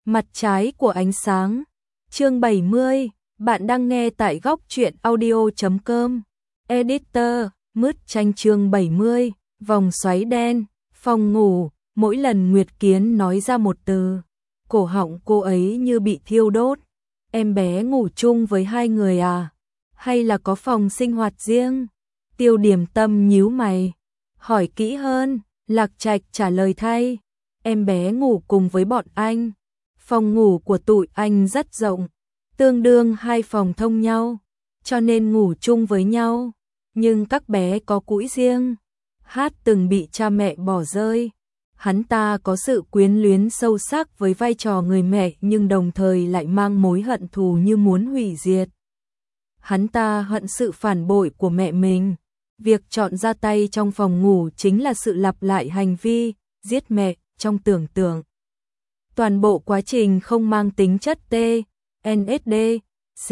Mặt trái của ánh sáng. Chương 70, bạn đang nghe tại góc truyện audio.com. Editor, mứt tranh chương 70, vòng xoáy đen, phòng ngủ, mỗi lần Nguyệt Kiến nói ra một từ, cổ họng cô ấy như bị thiêu đốt. Em bé ngủ chung với hai người à? Hay là có phòng sinh hoạt riêng? Tiêu Điểm Tâm nhíu mày, hỏi kỹ hơn. Lạc Trạch trả lời thay, em bé ngủ cùng với bọn anh. Phòng ngủ của tụi anh rất rộng, tương đương hai phòng thông nhau, cho nên ngủ chung với nhau. Nhưng các bé có cũi riêng. Hát từng bị cha mẹ bỏ rơi. Hắn ta có sự quyến luyến sâu sắc với vai trò người mẹ, nhưng đồng thời lại mang mối hận thù như muốn hủy diệt. Hắn ta hận sự phản bội của mẹ mình. Việc chọn ra tay trong phòng ngủ chính là sự lặp lại hành vi giết mẹ trong tưởng tượng. Toàn bộ quá trình không mang tính chất TNSD, C.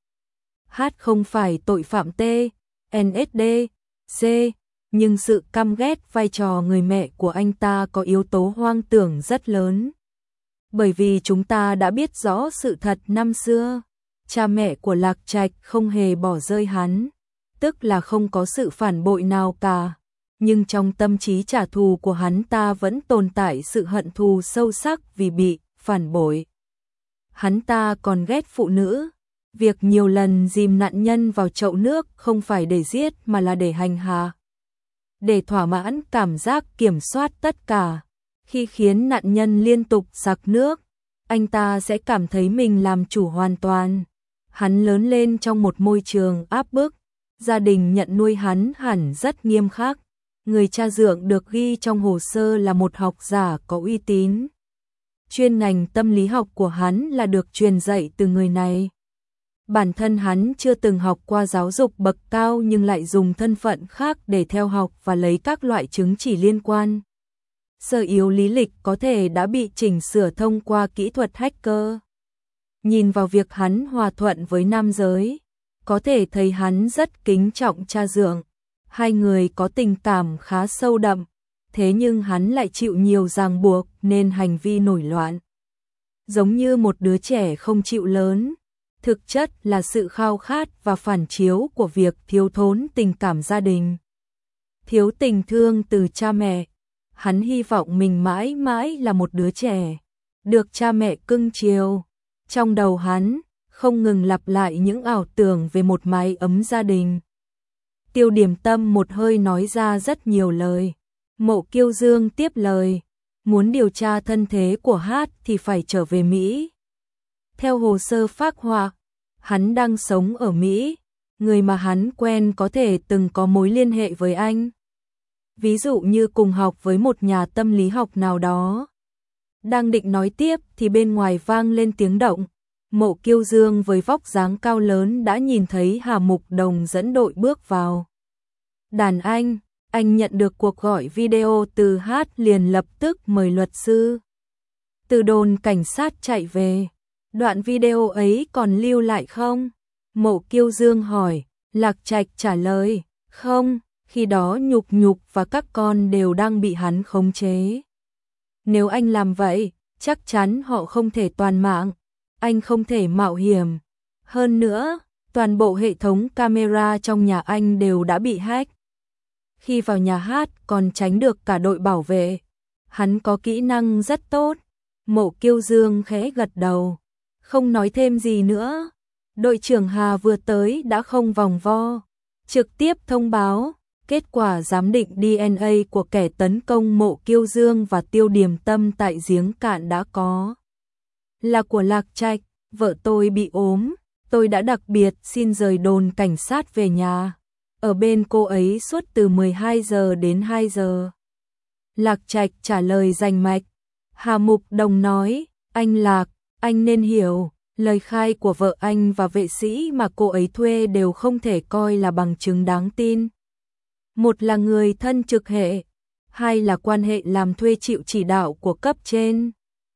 Hát không phải tội phạm TNSD, C, nhưng sự căm ghét vai trò người mẹ của anh ta có yếu tố hoang tưởng rất lớn. Bởi vì chúng ta đã biết rõ sự thật năm xưa, cha mẹ của Lạc Trạch không hề bỏ rơi hắn, tức là không có sự phản bội nào cả. Nhưng trong tâm trí trả thù của hắn ta vẫn tồn tại sự hận thù sâu sắc vì bị phản bội. Hắn ta còn ghét phụ nữ. Việc nhiều lần dìm nạn nhân vào chậu nước không phải để giết mà là để hành hạ. Để thỏa mãn cảm giác kiểm soát tất cả. Khi khiến nạn nhân liên tục sặc nước, anh ta sẽ cảm thấy mình làm chủ hoàn toàn. Hắn lớn lên trong một môi trường áp bức. Gia đình nhận nuôi hắn hẳn rất nghiêm khắc. Người cha dượng được ghi trong hồ sơ là một học giả có uy tín. Chuyên ngành tâm lý học của hắn là được truyền dạy từ người này. Bản thân hắn chưa từng học qua giáo dục bậc cao nhưng lại dùng thân phận khác để theo học và lấy các loại chứng chỉ liên quan. Sơ yếu lý lịch có thể đã bị chỉnh sửa thông qua kỹ thuật hacker. Nhìn vào việc hắn hòa thuận với nam giới, có thể thấy hắn rất kính trọng cha dượng. Hai người có tình cảm khá sâu đậm, thế nhưng hắn lại chịu nhiều ràng buộc nên hành vi nổi loạn. Giống như một đứa trẻ không chịu lớn, thực chất là sự khao khát và phản chiếu của việc thiếu thốn tình cảm gia đình. Thiếu tình thương từ cha mẹ, hắn hy vọng mình mãi mãi là một đứa trẻ, được cha mẹ cưng chiều. Trong đầu hắn, không ngừng lặp lại những ảo tưởng về một mái ấm gia đình. Tiêu Điểm Tâm một hơi nói ra rất nhiều lời. Mộ Kiêu Dương tiếp lời, muốn điều tra thân thế của Hát thì phải trở về Mỹ. Theo hồ sơ phác họa, hắn đang sống ở Mỹ, người mà hắn quen có thể từng có mối liên hệ với anh. Ví dụ như cùng học với một nhà tâm lý học nào đó. Đang định nói tiếp thì bên ngoài vang lên tiếng động. Mộ Kiêu Dương với vóc dáng cao lớn đã nhìn thấy Hà Mục Đồng dẫn đội bước vào. Đàn anh nhận được cuộc gọi video từ Hát liền lập tức mời luật sư. Từ đồn cảnh sát chạy về. Đoạn video ấy còn lưu lại không? Mộ Kiêu Dương hỏi. Lạc Trạch trả lời, không, khi đó Nhục Nhục và các con đều đang bị hắn khống chế. Nếu anh làm vậy, chắc chắn họ không thể toàn mạng. Anh không thể mạo hiểm. Hơn nữa, toàn bộ hệ thống camera trong nhà anh đều đã bị hack. Khi vào nhà Hát còn tránh được cả đội bảo vệ. Hắn có kỹ năng rất tốt. Mộ Kiêu Dương khẽ gật đầu, không nói thêm gì nữa. Đội trưởng Hà vừa tới đã không vòng vo, trực tiếp thông báo kết quả giám định DNA của kẻ tấn công Mộ Kiêu Dương và Tiêu Điểm Tâm tại giếng cạn đã có. Là của Lạc Trạch, vợ tôi bị ốm, tôi đã đặc biệt xin rời đồn cảnh sát về nhà. Ở bên cô ấy suốt từ 12 giờ đến 2 giờ. Lạc Trạch trả lời rành mạch. Hà Mục Đồng nói, anh Lạc, anh nên hiểu, lời khai của vợ anh và vệ sĩ mà cô ấy thuê đều không thể coi là bằng chứng đáng tin. Một là người thân trực hệ, hai là quan hệ làm thuê chịu chỉ đạo của cấp trên.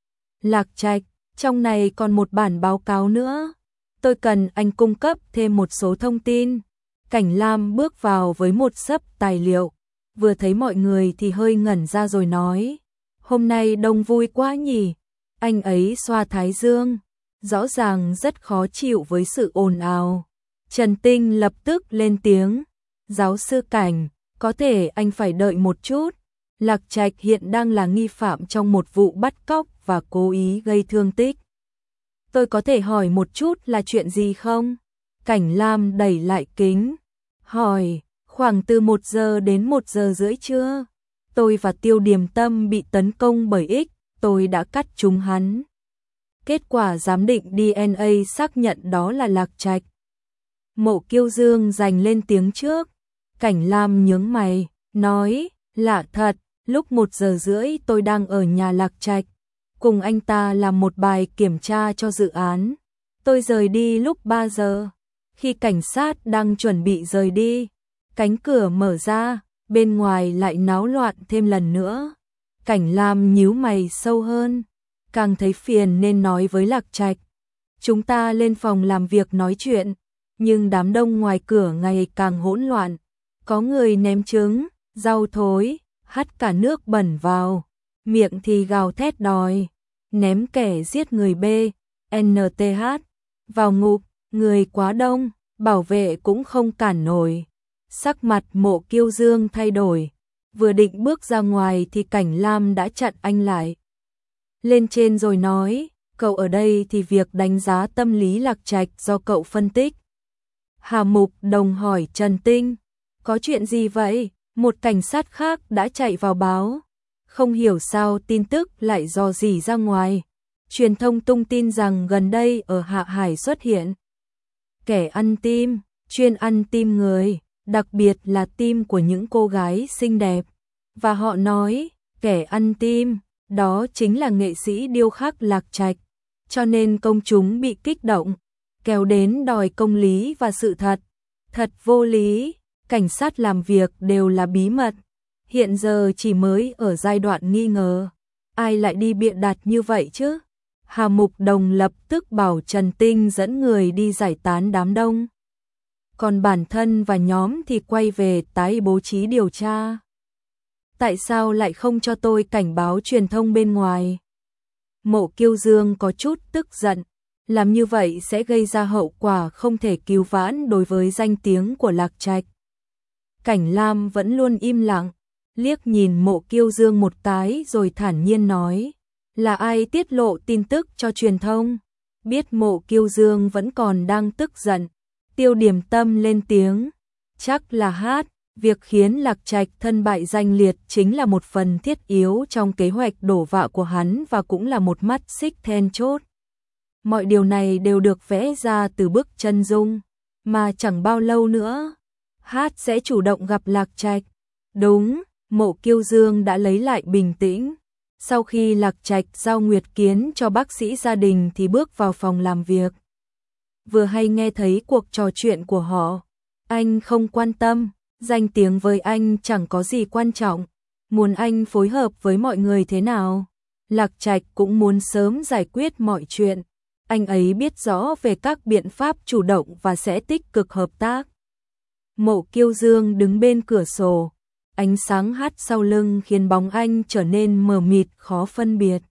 Lạc Trạch, trong này còn một bản báo cáo nữa. Tôi cần anh cung cấp thêm một số thông tin. Cảnh Lam bước vào với một xấp tài liệu, vừa thấy mọi người thì hơi ngẩn ra rồi nói, hôm nay đông vui quá nhỉ, Anh ấy xoa thái dương, rõ ràng rất khó chịu với sự ồn ào. Trần Tinh lập tức lên tiếng, giáo sư Cảnh, có thể anh phải đợi một chút. Lạc Trạch hiện đang là nghi phạm trong một vụ bắt cóc và cố ý gây thương tích. Tôi có thể hỏi một chút là chuyện gì không? Cảnh Lam đẩy lại kính, hỏi, khoảng từ 1 giờ đến 1 giờ rưỡi trưa. Tôi và Tiêu Điềm Tâm bị tấn công bởi X, tôi đã cắt trúng hắn. Kết quả giám định DNA xác nhận đó là Lạc Trạch. Mộ Kiêu Dương giành lên tiếng trước. Cảnh Lam nhướng mày, nói, lạ thật, lúc 1 giờ rưỡi tôi đang ở nhà Lạc Trạch, cùng anh ta làm một bài kiểm tra cho dự án. Tôi rời đi lúc 3 giờ. Khi cảnh sát đang chuẩn bị rời đi, cánh cửa mở ra, bên ngoài lại náo loạn thêm lần nữa. Cảnh Lam nhíu mày sâu hơn, càng thấy phiền nên nói với Lạc Trạch, chúng ta lên phòng làm việc nói chuyện, nhưng đám đông ngoài cửa ngày càng hỗn loạn. Có người ném trứng, rau thối, hắt cả nước bẩn vào, miệng thì gào thét đòi, ném kẻ giết người B, NTH, vào ngục, người quá đông, bảo vệ cũng không cản nổi. Sắc mặt Mộ Kiêu Dương thay đổi, vừa định bước ra ngoài thì Cảnh Lam đã chặn anh lại. Lên trên rồi nói, cậu ở đây thì việc đánh giá tâm lý Lạc Trạch do cậu phân tích. Hà Mục Đồng hỏi Trần Tinh, có chuyện gì vậy? Một cảnh sát khác đã chạy vào báo. Không hiểu sao tin tức lại dò dỉ ra ngoài. Truyền thông tung tin rằng gần đây ở Hạ Hải xuất hiện kẻ ăn tim, chuyên ăn tim người, đặc biệt là tim của những cô gái xinh đẹp. Và họ nói, kẻ ăn tim, đó chính là nghệ sĩ điêu khắc Lạc Trạch. Cho nên công chúng bị kích động, kéo đến đòi công lý và sự thật. Thật vô lý, cảnh sát làm việc đều là bí mật. Hiện giờ chỉ mới ở giai đoạn nghi ngờ. Ai lại đi bịa đặt như vậy chứ? Hà Mục Đồng lập tức bảo Trần Tinh dẫn người đi giải tán đám đông. Còn bản thân và nhóm thì quay về tái bố trí điều tra. Tại sao lại không cho tôi cảnh báo truyền thông bên ngoài? Mộ Kiêu Dương có chút tức giận. Làm như vậy sẽ gây ra hậu quả không thể cứu vãn đối với danh tiếng của Lạc Trạch. Cảnh Lam vẫn luôn im lặng, liếc nhìn Mộ Kiêu Dương một cái rồi thản nhiên nói, là ai tiết lộ tin tức cho truyền thông? Biết Mộ Kiêu Dương vẫn còn đang tức giận, Tiêu Điềm Tâm lên tiếng, chắc là Hát, việc khiến Lạc Trạch thân bại danh liệt chính là một phần thiết yếu trong kế hoạch đổ vạ của hắn và cũng là một mắt xích then chốt. Mọi điều này đều được vẽ ra từ bức chân dung, mà chẳng bao lâu nữa, Hát sẽ chủ động gặp Lạc Trạch. Đúng, Mộ Kiêu Dương đã lấy lại bình tĩnh. Sau khi Lạc Trạch giao nguyệt kiến cho bác sĩ gia đình thì bước vào phòng làm việc. Vừa hay nghe thấy cuộc trò chuyện của họ, anh không quan tâm, danh tiếng với anh chẳng có gì quan trọng, muốn anh phối hợp với mọi người thế nào. Lạc Trạch cũng muốn sớm giải quyết mọi chuyện, anh ấy biết rõ về các biện pháp chủ động và sẽ tích cực hợp tác. Mộ Kiêu Dương đứng bên cửa sổ, ánh sáng hắt sau lưng khiến bóng anh trở nên mờ mịt khó phân biệt.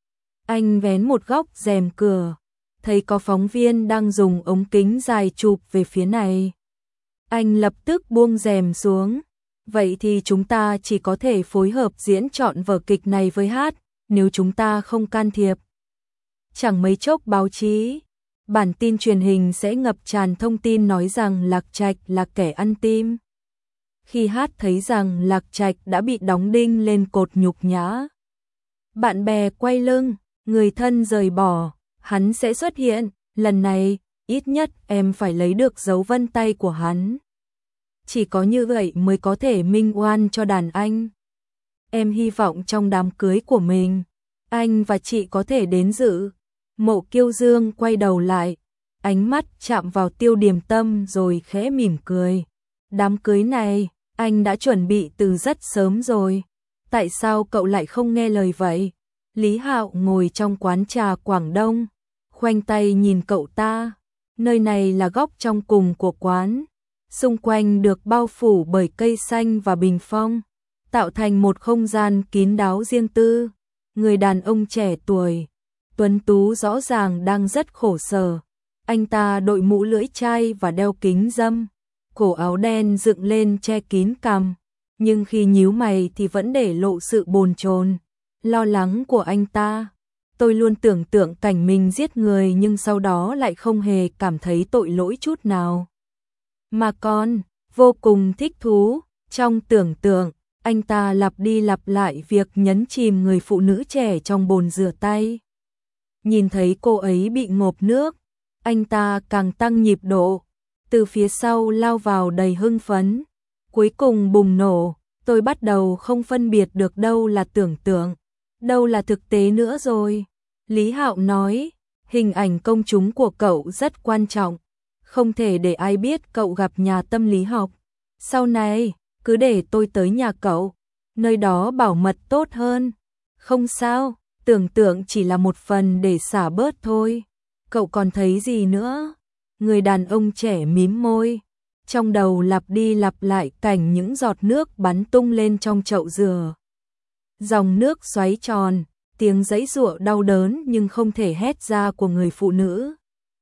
Anh vén một góc rèm cửa, thấy có phóng viên đang dùng ống kính dài chụp về phía này. Anh lập tức buông rèm xuống, vậy thì chúng ta chỉ có thể phối hợp diễn trọn vở kịch này với Hát, nếu chúng ta không can thiệp. Chẳng mấy chốc báo chí, bản tin truyền hình sẽ ngập tràn thông tin nói rằng Lạc Trạch là kẻ ăn tim. Khi Hát thấy rằng Lạc Trạch đã bị đóng đinh lên cột nhục nhã, bạn bè quay lưng, người thân rời bỏ, hắn sẽ xuất hiện, lần này, ít nhất em phải lấy được dấu vân tay của hắn. Chỉ có như vậy mới có thể minh oan cho đàn anh. Em hy vọng trong đám cưới của mình, anh và chị có thể đến dự. Mộ Kiêu Dương quay đầu lại, ánh mắt chạm vào Tiêu Điềm Tâm rồi khẽ mỉm cười. Đám cưới này, anh đã chuẩn bị từ rất sớm rồi. Tại sao cậu lại không nghe lời vậy? Lý Hạo ngồi trong quán trà Quảng Đông, khoanh tay nhìn cậu ta. Nơi này là góc trong cùng của quán, xung quanh được bao phủ bởi cây xanh và bình phong, tạo thành một không gian kín đáo riêng tư. Người đàn ông trẻ tuổi, tuấn tú rõ ràng đang rất khổ sở. Anh ta đội mũ lưỡi chai và đeo kính râm, cổ áo đen dựng lên che kín cằm, nhưng khi nhíu mày thì vẫn để lộ sự bồn chồn, lo lắng của anh ta. Tôi luôn tưởng tượng cảnh mình giết người nhưng sau đó lại không hề cảm thấy tội lỗi chút nào. Mà còn, vô cùng thích thú, trong tưởng tượng, anh ta lặp đi lặp lại việc nhấn chìm người phụ nữ trẻ trong bồn rửa tay. Nhìn thấy cô ấy bị ngộp nước, anh ta càng tăng nhịp độ, từ phía sau lao vào đầy hưng phấn. Cuối cùng bùng nổ, tôi bắt đầu không phân biệt được đâu là tưởng tượng, đâu là thực tế nữa rồi. Lý Hạo nói, hình ảnh công chúng của cậu rất quan trọng, không thể để ai biết cậu gặp nhà tâm lý học. Sau này, cứ để tôi tới nhà cậu, nơi đó bảo mật tốt hơn. Không sao, tưởng tượng chỉ là một phần để xả bớt thôi. Cậu còn thấy gì nữa? Người đàn ông trẻ mím môi, trong đầu lặp đi lặp lại cảnh những giọt nước bắn tung lên trong chậu dừa. Dòng nước xoáy tròn, tiếng giãy giụa đau đớn nhưng không thể hét ra của người phụ nữ.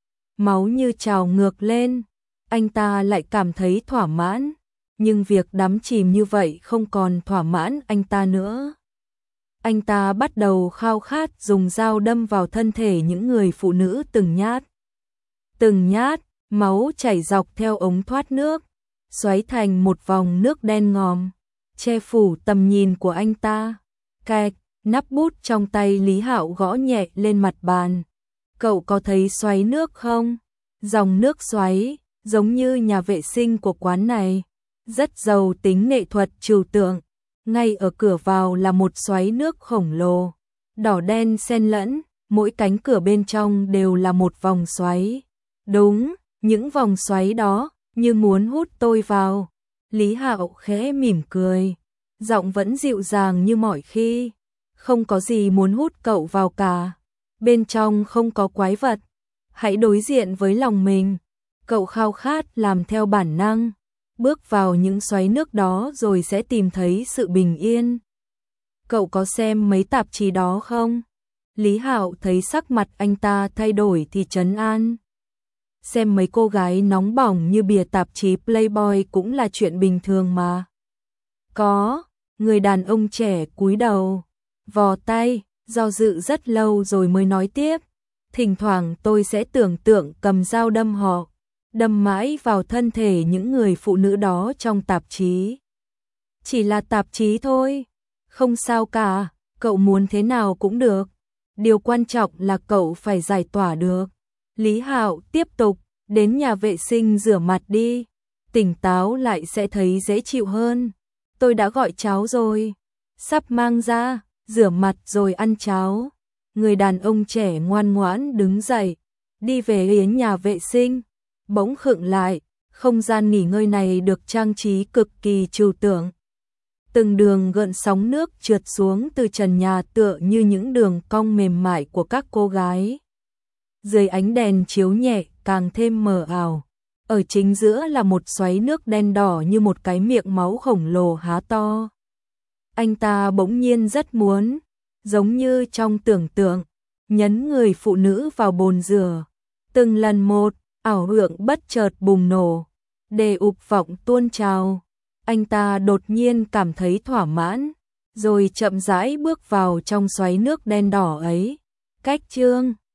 Máu như trào ngược lên, anh ta lại cảm thấy thỏa mãn, nhưng việc đắm chìm như vậy không còn thỏa mãn anh ta nữa. Anh ta bắt đầu khao khát dùng dao đâm vào thân thể những người phụ nữ từng nhát. Từng nhát, máu chảy dọc theo ống thoát nước, xoáy thành một vòng nước đen ngòm, che phủ tầm nhìn của anh ta. Cạch, nắp bút trong tay Lý Hạo gõ nhẹ lên mặt bàn. Cậu có thấy xoáy nước không? Dòng nước xoáy, giống như nhà vệ sinh của quán này, rất giàu tính nghệ thuật trừu tượng. Ngay ở cửa vào là một xoáy nước khổng lồ, đỏ đen xen lẫn, mỗi cánh cửa bên trong đều là một vòng xoáy. Đúng, những vòng xoáy đó như muốn hút tôi vào. Lý Hạo khẽ mỉm cười, giọng vẫn dịu dàng như mọi khi. Không có gì muốn hút cậu vào cả. Bên trong không có quái vật. Hãy đối diện với lòng mình. Cậu khao khát làm theo bản năng. Bước vào những xoáy nước đó rồi sẽ tìm thấy sự bình yên. Cậu có xem mấy tạp chí đó không? Lý Hạo thấy sắc mặt anh ta thay đổi thì trấn an. Xem mấy cô gái nóng bỏng như bìa tạp chí Playboy cũng là chuyện bình thường mà. Có, người đàn ông trẻ cúi đầu, vò tay, do dự rất lâu rồi mới nói tiếp. Thỉnh thoảng tôi sẽ tưởng tượng cầm dao đâm họ, đâm mãi vào thân thể những người phụ nữ đó trong tạp chí. Chỉ là tạp chí thôi, không sao cả, cậu muốn thế nào cũng được. Điều quan trọng là cậu phải giải tỏa được. Lý Hạo tiếp tục, đến nhà vệ sinh rửa mặt đi, tỉnh táo lại sẽ thấy dễ chịu hơn. Tôi đã gọi cháo rồi, sắp mang ra, rửa mặt rồi ăn cháo. Người đàn ông trẻ ngoan ngoãn đứng dậy, đi về đến nhà vệ sinh. Bỗng khựng lại, không gian nghỉ ngơi này được trang trí cực kỳ trừu tượng. Từng đường gợn sóng nước trượt xuống từ trần nhà tựa như những đường cong mềm mại của các cô gái. Dưới ánh đèn chiếu nhẹ càng thêm mờ ảo. Ở chính giữa là một xoáy nước đen đỏ như một cái miệng máu khổng lồ há to. Anh ta bỗng nhiên rất muốn, giống như trong tưởng tượng, nhấn người phụ nữ vào bồn rửa. Từng lần một, ảo hưởng bất chợt bùng nổ, đề ục vọng tuôn trào. Anh ta đột nhiên cảm thấy thỏa mãn, rồi chậm rãi bước vào trong xoáy nước đen đỏ ấy. Cách chương